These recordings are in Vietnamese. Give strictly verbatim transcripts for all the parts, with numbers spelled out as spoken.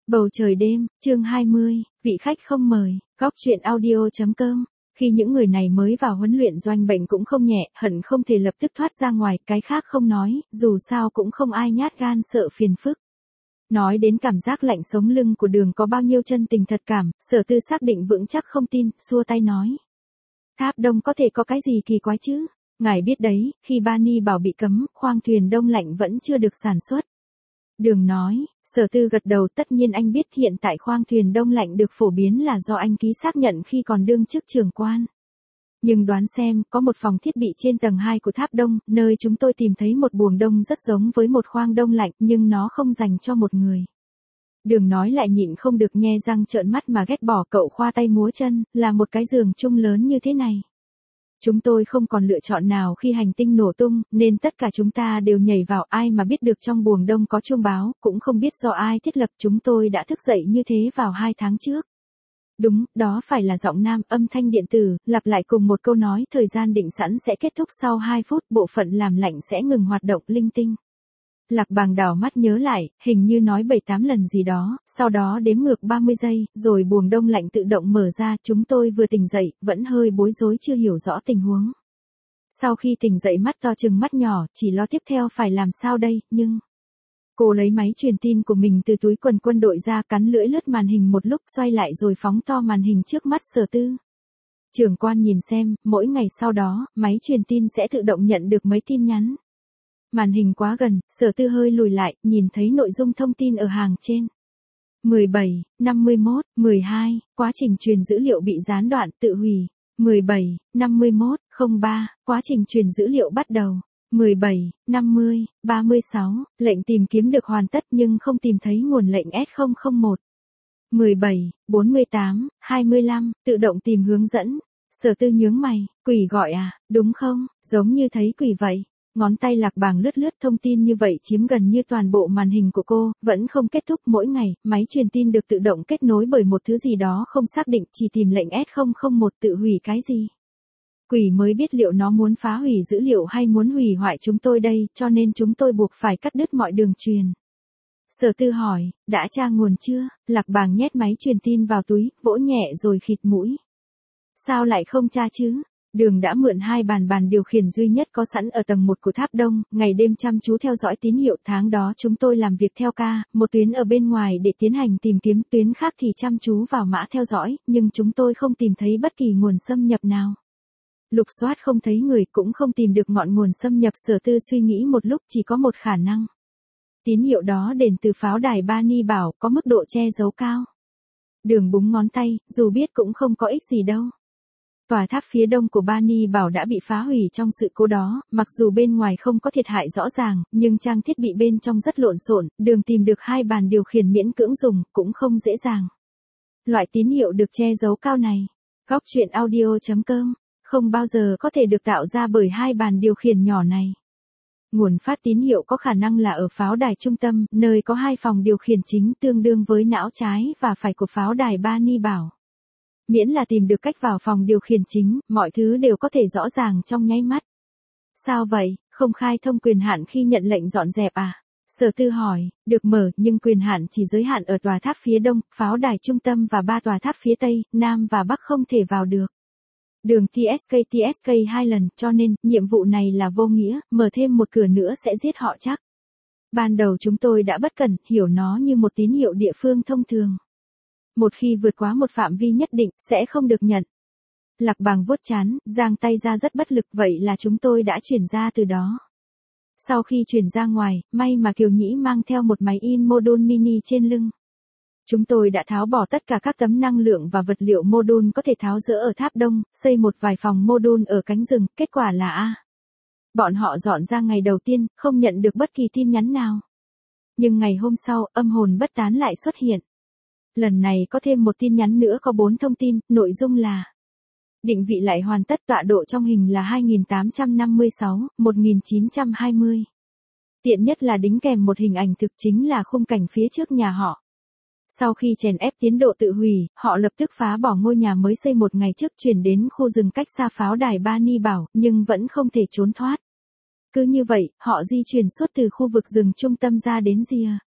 Bầu trời đêm, chương hai mươi, vị khách không mời, góc truyện audio.com. Khi những người này mới vào huấn luyện doanh bệnh cũng không nhẹ, hận không thể lập tức thoát ra ngoài, cái khác không nói, dù sao cũng không ai nhát gan sợ phiền phức. Nói đến cảm giác lạnh sống lưng của Đường có bao nhiêu chân tình thật cảm, Sở Tư xác định vững chắc không tin, xua tay nói. Tháp Đông có thể có cái gì kỳ quái chứ? Ngài biết đấy, khi Bani bảo bị cấm, khoang thuyền đông lạnh vẫn chưa được sản xuất. Đường nói, Sở Tư gật đầu, tất nhiên anh biết hiện tại khoang thuyền đông lạnh được phổ biến là do anh ký xác nhận khi còn đương chức trưởng quan. Nhưng đoán xem, có một phòng thiết bị trên tầng hai của Tháp Đông, nơi chúng tôi tìm thấy một buồng đông rất giống với một khoang đông lạnh, nhưng nó không dành cho một người. Đường nói lại nhịn không được nhe răng trợn mắt mà ghét bỏ, cậu khoa tay múa chân, là một cái giường chung lớn như thế này. Chúng tôi không còn lựa chọn nào khi hành tinh nổ tung, nên tất cả chúng ta đều nhảy vào, ai mà biết được trong buồng đông có chuông báo, cũng không biết do ai thiết lập, chúng tôi đã thức dậy như thế vào hai tháng trước. Đúng, đó phải là giọng nam, âm thanh điện tử, lặp lại cùng một câu nói, thời gian định sẵn sẽ kết thúc sau hai phút, bộ phận làm lạnh sẽ ngừng hoạt động, linh tinh. Lạc Bàng đảo mắt nhớ lại, hình như nói bảy tám lần gì đó, sau đó đếm ngược ba mươi giây, rồi buồng đông lạnh tự động mở ra, chúng tôi vừa tỉnh dậy, vẫn hơi bối rối chưa hiểu rõ tình huống. Sau khi tỉnh dậy mắt to chừng mắt nhỏ, chỉ lo tiếp theo phải làm sao đây, nhưng... Cô lấy máy truyền tin của mình từ túi quần quân đội ra, cắn lưỡi lướt màn hình một lúc, xoay lại rồi phóng to màn hình trước mắt Sở Tư. Trưởng quan nhìn xem, mỗi ngày sau đó, máy truyền tin sẽ tự động nhận được mấy tin nhắn. Màn hình quá gần, Sở Tư hơi lùi lại, nhìn thấy nội dung thông tin ở hàng trên. mười bảy, năm mươi mốt, mười hai, quá trình truyền dữ liệu bị gián đoạn, tự hủy. mười bảy, năm mươi mốt, không ba, quá trình truyền dữ liệu bắt đầu. mười bảy, năm mươi, ba mươi sáu, lệnh tìm kiếm được hoàn tất nhưng không tìm thấy nguồn lệnh S không không một. mười bảy, bốn mươi tám, hai mươi lăm, tự động tìm hướng dẫn. Sở Tư nhướng mày, quỷ gọi à, đúng không, giống như thấy quỷ vậy. Ngón tay Lạc Bàng lướt lướt thông tin như vậy chiếm gần như toàn bộ màn hình của cô, vẫn không kết thúc. Mỗi ngày, máy truyền tin được tự động kết nối bởi một thứ gì đó không xác định, chỉ tìm lệnh S không không một, tự hủy cái gì. Quỷ mới biết liệu nó muốn phá hủy dữ liệu hay muốn hủy hoại chúng tôi đây, cho nên chúng tôi buộc phải cắt đứt mọi đường truyền. Sở Tư hỏi, đã tra nguồn chưa? Lạc Bàng nhét máy truyền tin vào túi, vỗ nhẹ rồi khịt mũi. Sao lại không tra chứ? Đường đã mượn hai bàn bàn điều khiển duy nhất có sẵn ở tầng một của Tháp Đông, ngày đêm chăm chú theo dõi tín hiệu. Tháng đó chúng tôi làm việc theo ca, một tuyến ở bên ngoài để tiến hành tìm kiếm, tuyến khác thì chăm chú vào mã theo dõi, nhưng chúng tôi không tìm thấy bất kỳ nguồn xâm nhập nào. Lục soát không thấy người, cũng không tìm được ngọn nguồn xâm nhập. Sở Tư suy nghĩ một lúc, chỉ có một khả năng. Tín hiệu đó đến từ pháo đài Bani Bảo, có mức độ che giấu cao. Đường búng ngón tay, dù biết cũng không có ích gì đâu. Tòa tháp phía đông của Bani Bảo đã bị phá hủy trong sự cố đó, mặc dù bên ngoài không có thiệt hại rõ ràng, nhưng trang thiết bị bên trong rất lộn xộn. Đường tìm được hai bàn điều khiển miễn cưỡng dùng, cũng không dễ dàng. Loại tín hiệu được che giấu cao này, góc truyện audio.com, không bao giờ có thể được tạo ra bởi hai bàn điều khiển nhỏ này. Nguồn phát tín hiệu có khả năng là ở pháo đài trung tâm, nơi có hai phòng điều khiển chính tương đương với não trái và phải của pháo đài Bani Bảo. Miễn là tìm được cách vào phòng điều khiển chính, mọi thứ đều có thể rõ ràng trong nháy mắt. Sao vậy, không khai thông quyền hạn khi nhận lệnh dọn dẹp à? Sở Tư hỏi, được mở, nhưng quyền hạn chỉ giới hạn ở tòa tháp phía đông, pháo đài trung tâm và ba tòa tháp phía tây, nam và bắc không thể vào được. Đường tê ét ca tê ét ca hai lần, cho nên, nhiệm vụ này là vô nghĩa, mở thêm một cửa nữa sẽ giết họ chắc. Ban đầu chúng tôi đã bất cẩn, hiểu nó như một tín hiệu địa phương thông thường. Một khi vượt quá một phạm vi nhất định, sẽ không được nhận. Lạc Bàng vuốt trán, giang tay ra rất bất lực, vậy là chúng tôi đã chuyển ra từ đó. Sau khi chuyển ra ngoài, may mà Kiều Nhĩ mang theo một máy in module mini trên lưng. Chúng tôi đã tháo bỏ tất cả các tấm năng lượng và vật liệu module có thể tháo dỡ ở Tháp Đông, xây một vài phòng module ở cánh rừng, kết quả là A. Bọn họ dọn ra ngày đầu tiên, không nhận được bất kỳ tin nhắn nào. Nhưng ngày hôm sau, âm hồn bất tán lại xuất hiện. Lần này có thêm một tin nhắn nữa có bốn thông tin, nội dung là định vị lại hoàn tất, tọa độ trong hình là hai nghìn tám trăm năm mươi sáu, một nghìn chín trăm hai mươi. Tiện nhất là đính kèm một hình ảnh thực, chính là khung cảnh phía trước nhà họ. Sau khi chèn ép tiến độ tự hủy, họ lập tức phá bỏ ngôi nhà mới xây một ngày trước, chuyển đến khu rừng cách xa pháo đài Bani Bảo, nhưng vẫn không thể trốn thoát. Cứ như vậy, họ di chuyển suốt từ khu vực rừng trung tâm ra đến rìa.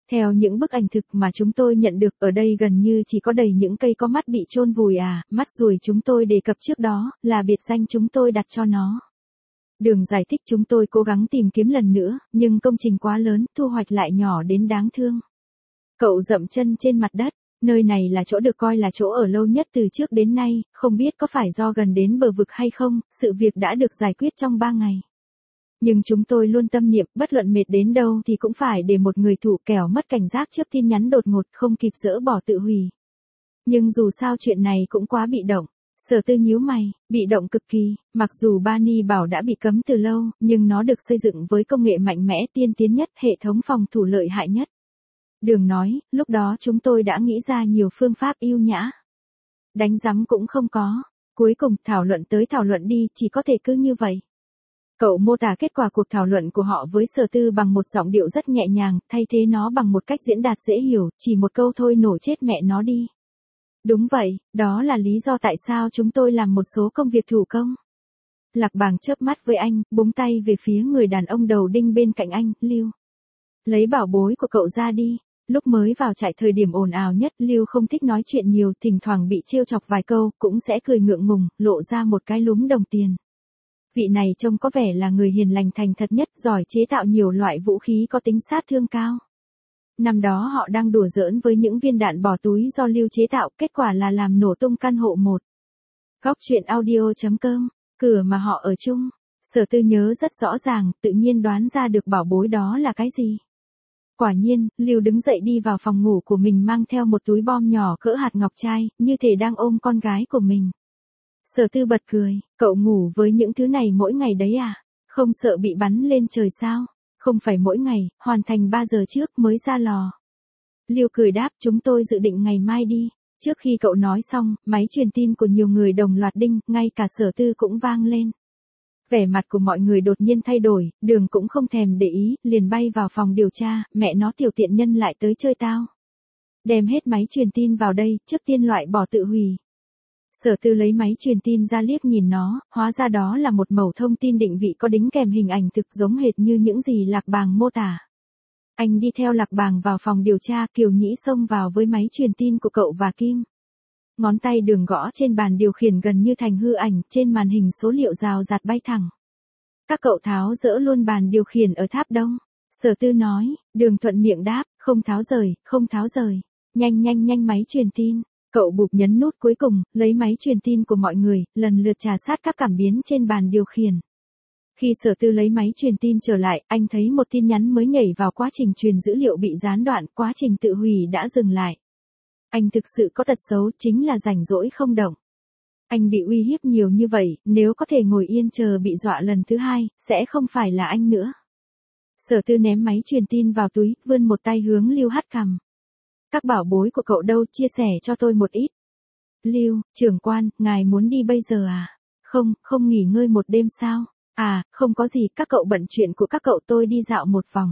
Theo những bức ảnh thực mà chúng tôi nhận được ở đây gần như chỉ có đầy những cây có mắt bị chôn vùi à, mắt ruồi chúng tôi đề cập trước đó, là biệt danh chúng tôi đặt cho nó. Đường giải thích chúng tôi cố gắng tìm kiếm lần nữa, nhưng công trình quá lớn, thu hoạch lại nhỏ đến đáng thương. Cậu dậm chân trên mặt đất, nơi này là chỗ được coi là chỗ ở lâu nhất từ trước đến nay, không biết có phải do gần đến bờ vực hay không, sự việc đã được giải quyết trong ba ngày. Nhưng chúng tôi luôn tâm niệm, bất luận mệt đến đâu thì cũng phải để một người thủ kẻo mất cảnh giác trước tin nhắn đột ngột không kịp dỡ bỏ tự hủy. Nhưng dù sao chuyện này cũng quá bị động. Sở Tư nhíu mày, bị động cực kỳ, mặc dù Bani bảo đã bị cấm từ lâu, nhưng nó được xây dựng với công nghệ mạnh mẽ tiên tiến nhất, hệ thống phòng thủ lợi hại nhất. Đường nói, lúc đó chúng tôi đã nghĩ ra nhiều phương pháp ưu nhã. Đánh rắm cũng không có. Cuối cùng thảo luận tới thảo luận đi, chỉ có thể cứ như vậy. Cậu mô tả kết quả cuộc thảo luận của họ với Sở Tư bằng một giọng điệu rất nhẹ nhàng, thay thế nó bằng một cách diễn đạt dễ hiểu, chỉ một câu thôi nổ chết mẹ nó đi. Đúng vậy, đó là lý do tại sao chúng tôi làm một số công việc thủ công. Lạc Bàng chớp mắt với anh, búng tay về phía người đàn ông đầu đinh bên cạnh anh, Lưu. Lấy bảo bối của cậu ra đi. Lúc mới vào trại thời điểm ồn ào nhất, Lưu không thích nói chuyện nhiều, thỉnh thoảng bị trêu chọc vài câu, cũng sẽ cười ngượng ngùng, lộ ra một cái lúm đồng tiền. Vị này trông có vẻ là người hiền lành thành thật nhất, giỏi chế tạo nhiều loại vũ khí có tính sát thương cao. Năm đó họ đang đùa giỡn với những viên đạn bỏ túi do Lưu chế tạo, kết quả là làm nổ tung căn hộ một. Góc truyện audio chấm com, cửa mà họ ở chung. Sở Tư nhớ rất rõ ràng, tự nhiên đoán ra được bảo bối đó là cái gì. Quả nhiên, Lưu đứng dậy đi vào phòng ngủ của mình mang theo một túi bom nhỏ cỡ hạt ngọc trai, như thể đang ôm con gái của mình. Sở Tư bật cười, cậu ngủ với những thứ này mỗi ngày đấy à? Không sợ bị bắn lên trời sao? Không phải mỗi ngày, hoàn thành ba giờ trước mới ra lò. Lưu cười đáp, chúng tôi dự định ngày mai đi. Trước khi cậu nói xong, máy truyền tin của nhiều người đồng loạt đinh, ngay cả Sở Tư cũng vang lên. Vẻ mặt của mọi người đột nhiên thay đổi, Đường cũng không thèm để ý, liền bay vào phòng điều tra, mẹ nó tiểu tiện nhân lại tới chơi tao. Đem hết máy truyền tin vào đây, trước tiên loại bỏ tự hủy. Sở Tư lấy máy truyền tin ra liếc nhìn nó, hóa ra đó là một mẩu thông tin định vị có đính kèm hình ảnh thực giống hệt như những gì Lạc Bàng mô tả. Anh đi theo Lạc Bàng vào phòng điều tra, Kiều Nhĩ xông vào với máy truyền tin của cậu và Kim. Ngón tay Đường gõ trên bàn điều khiển gần như thành hư ảnh, trên màn hình số liệu rào rạt bay thẳng. Các cậu tháo dỡ luôn bàn điều khiển ở tháp đông. Sở Tư nói, Đường thuận miệng đáp, không tháo rời, không tháo rời. Nhanh nhanh nhanh máy truyền tin. Cậu bụp nhấn nút cuối cùng, lấy máy truyền tin của mọi người, lần lượt trà sát các cảm biến trên bàn điều khiển. Khi Sở Tư lấy máy truyền tin trở lại, anh thấy một tin nhắn mới nhảy vào quá trình truyền dữ liệu bị gián đoạn, quá trình tự hủy đã dừng lại. Anh thực sự có tật xấu, chính là rảnh rỗi không động. Anh bị uy hiếp nhiều như vậy, nếu có thể ngồi yên chờ bị dọa lần thứ hai, sẽ không phải là anh nữa. Sở Tư ném máy truyền tin vào túi, vươn một tay hướng Lưu hắt cằm. Các bảo bối của cậu đâu, chia sẻ cho tôi một ít. Lưu, trưởng quan, ngài muốn đi bây giờ à? Không, không nghỉ ngơi một đêm sao? À, không có gì, các cậu bận chuyện của các cậu, tôi đi dạo một vòng.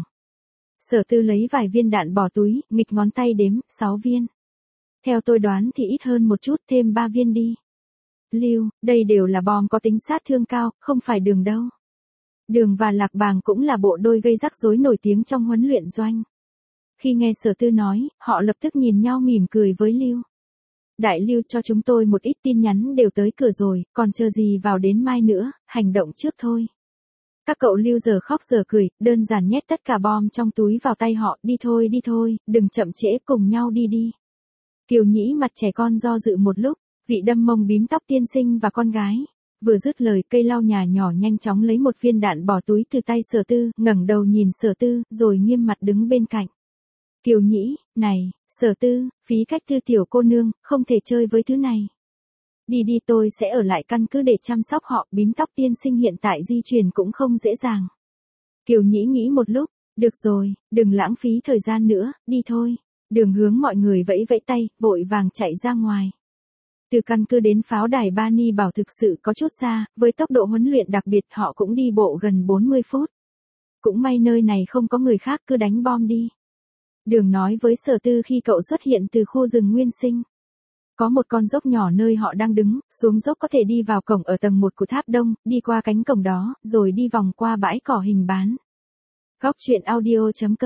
Sở Tư lấy vài viên đạn bỏ túi, nghịch ngón tay đếm, sáu viên. Theo tôi đoán thì ít hơn một chút, thêm ba viên đi. Lưu, đây đều là bom có tính sát thương cao, không phải Đường đâu. Đường và Lạc Bàng cũng là bộ đôi gây rắc rối nổi tiếng trong huấn luyện doanh. Khi nghe Sở Tư nói, họ lập tức nhìn nhau mỉm cười với Lưu. Đại Lưu, cho chúng tôi một ít tin nhắn đều tới cửa rồi, còn chờ gì vào đến mai nữa, hành động trước thôi. Các cậu Lưu giờ khóc giờ cười, đơn giản nhét tất cả bom trong túi vào tay họ, đi thôi đi thôi, đừng chậm trễ, cùng nhau đi đi. Kiều Nhĩ mặt trẻ con do dự một lúc, vị đâm mông bím tóc tiên sinh và con gái. Vừa dứt lời, cây lau nhà nhỏ nhanh chóng lấy một viên đạn bỏ túi từ tay Sở Tư, ngẩng đầu nhìn Sở Tư, rồi nghiêm mặt đứng bên cạnh. Kiều Nhĩ, này, Sở Tư, phí cách thư tiểu cô nương, không thể chơi với thứ này. Đi đi, tôi sẽ ở lại căn cứ để chăm sóc họ, bím tóc tiên sinh hiện tại di chuyển cũng không dễ dàng. Kiều Nhĩ nghĩ một lúc, được rồi, đừng lãng phí thời gian nữa, đi thôi. Đường hướng mọi người vẫy vẫy tay, vội vàng chạy ra ngoài. Từ căn cứ đến pháo đài Bani bảo thực sự có chút xa, với tốc độ huấn luyện đặc biệt họ cũng đi bộ gần bốn mươi phút. Cũng may nơi này không có người khác, cứ đánh bom đi. Đường nói với Sở Tư khi cậu xuất hiện từ khu rừng nguyên sinh. Có một con dốc nhỏ nơi họ đang đứng, xuống dốc có thể đi vào cổng ở tầng một của tháp đông, đi qua cánh cổng đó, rồi đi vòng qua bãi cỏ hình bán. Góc truyện audio chấm com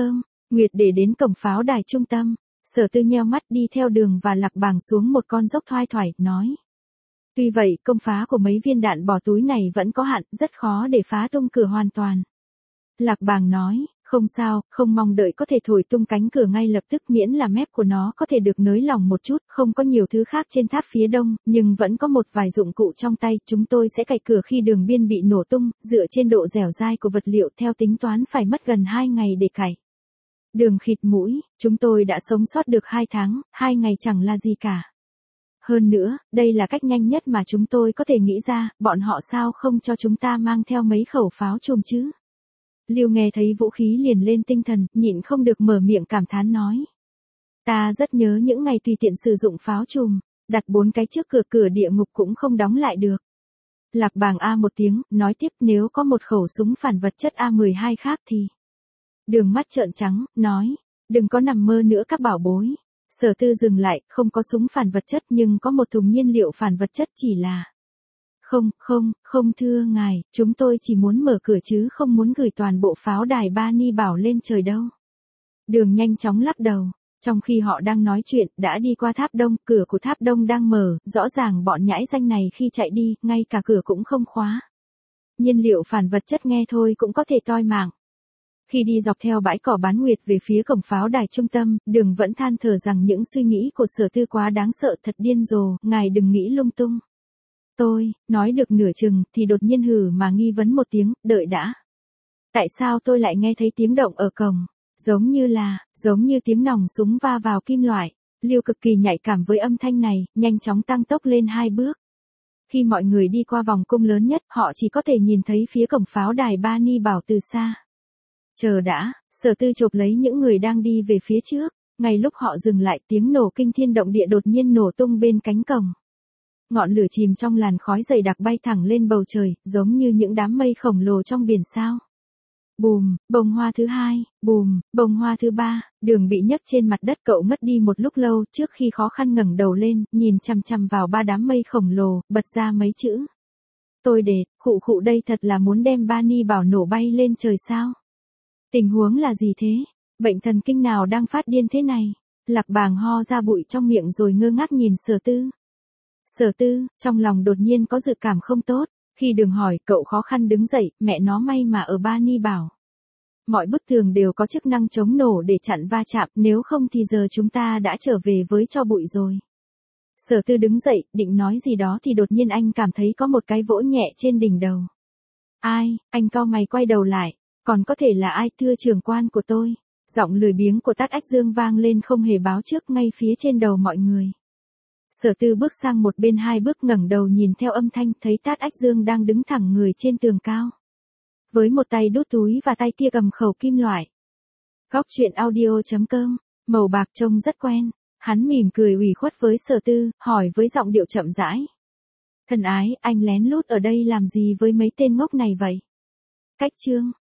Nguyệt để đến cổng pháo đài trung tâm, Sở Tư nheo mắt đi theo Đường và Lạc Bàng xuống một con dốc thoai thoải, nói. Tuy vậy, công phá của mấy viên đạn bỏ túi này vẫn có hạn, rất khó để phá tung cửa hoàn toàn. Lạc Bàng nói, không sao, không mong đợi có thể thổi tung cánh cửa ngay lập tức, miễn là mép của nó có thể được nới lỏng một chút, không có nhiều thứ khác trên tháp phía đông, nhưng vẫn có một vài dụng cụ trong tay, chúng tôi sẽ cày cửa khi đường biên bị nổ tung, dựa trên độ dẻo dai của vật liệu theo tính toán phải mất gần hai ngày để cày. Đường khịt mũi, chúng tôi đã sống sót được hai tháng, hai ngày chẳng là gì cả. Hơn nữa, đây là cách nhanh nhất mà chúng tôi có thể nghĩ ra, bọn họ sao không cho chúng ta mang theo mấy khẩu pháo chùm chứ? Lưu nghe thấy vũ khí liền lên tinh thần, nhịn không được mở miệng cảm thán nói. Ta rất nhớ những ngày tùy tiện sử dụng pháo chùm, đặt bốn cái trước cửa cửa địa ngục cũng không đóng lại được. Lạc Bàng a một tiếng, nói tiếp nếu có một khẩu súng phản vật chất A mười hai khác thì. Đường mắt trợn trắng, nói, đừng có nằm mơ nữa các bảo bối. Sở Tư dừng lại, không có súng phản vật chất nhưng có một thùng nhiên liệu phản vật chất chỉ là. Không, không, không thưa ngài, chúng tôi chỉ muốn mở cửa chứ không muốn gửi toàn bộ pháo đài Ba Ni Bảo lên trời đâu. Đường nhanh chóng lắc đầu, trong khi họ đang nói chuyện, đã đi qua tháp đông, cửa của tháp đông đang mở, rõ ràng bọn nhãi danh này khi chạy đi, ngay cả cửa cũng không khóa. Nhiên liệu phản vật chất nghe thôi cũng có thể toi mạng. Khi đi dọc theo bãi cỏ Bán Nguyệt về phía cổng pháo đài trung tâm, Đường vẫn than thở rằng những suy nghĩ của Sở Tư quá đáng sợ, thật điên rồ, ngài đừng nghĩ lung tung. Tôi, nói được nửa chừng, thì đột nhiên hử mà nghi vấn một tiếng, đợi đã. Tại sao tôi lại nghe thấy tiếng động ở cổng? Giống như là, giống như tiếng nòng súng va vào kim loại. Lưu cực kỳ nhạy cảm với âm thanh này, nhanh chóng tăng tốc lên hai bước. Khi mọi người đi qua vòng cung lớn nhất, họ chỉ có thể nhìn thấy phía cổng pháo đài Ba Ni Bảo từ xa. Chờ đã, Sở Tư chộp lấy những người đang đi về phía trước. Ngay lúc họ dừng lại, tiếng nổ kinh thiên động địa đột nhiên nổ tung bên cánh cổng. Ngọn lửa chìm trong làn khói dày đặc bay thẳng lên bầu trời, giống như những đám mây khổng lồ trong biển sao. Bùm, bông hoa thứ hai, bùm, bông hoa thứ ba, Đường bị nhấc trên mặt đất, cậu ngất đi một lúc lâu trước khi khó khăn ngẩng đầu lên, nhìn chằm chằm vào ba đám mây khổng lồ, bật ra mấy chữ. Tôi đệt, khụ khụ đây thật là muốn đem Ba Ni Bảo nổ bay lên trời sao? Tình huống là gì thế? Bệnh thần kinh nào đang phát điên thế này? Lạc Bàng ho ra bụi trong miệng rồi ngơ ngác nhìn Sở Tư. Sở Tư, trong lòng đột nhiên có dự cảm không tốt, khi Đường hỏi, cậu khó khăn đứng dậy, mẹ nó may mà ở Ba Ni Bảo. Mọi bức tường đều có chức năng chống nổ để chặn va chạm, nếu không thì giờ chúng ta đã trở về với tro bụi rồi. Sở Tư đứng dậy, định nói gì đó thì đột nhiên anh cảm thấy có một cái vỗ nhẹ trên đỉnh đầu. Ai, anh cau mày quay đầu lại, còn có thể là ai, thưa trưởng quan của tôi. Giọng lười biếng của Tát Ách Dương vang lên không hề báo trước ngay phía trên đầu mọi người. Sở Tư bước sang một bên hai bước, ngẩng đầu nhìn theo âm thanh, thấy Tát Ách Dương đang đứng thẳng người trên tường cao. Với một tay đút túi và tay kia cầm khẩu kim loại. Góc truyện audio chấm com, màu bạc trông rất quen. Hắn mỉm cười ủy khuất với Sở Tư, hỏi với giọng điệu chậm rãi. Thân ái, anh lén lút ở đây làm gì với mấy tên ngốc này vậy? Cách chương.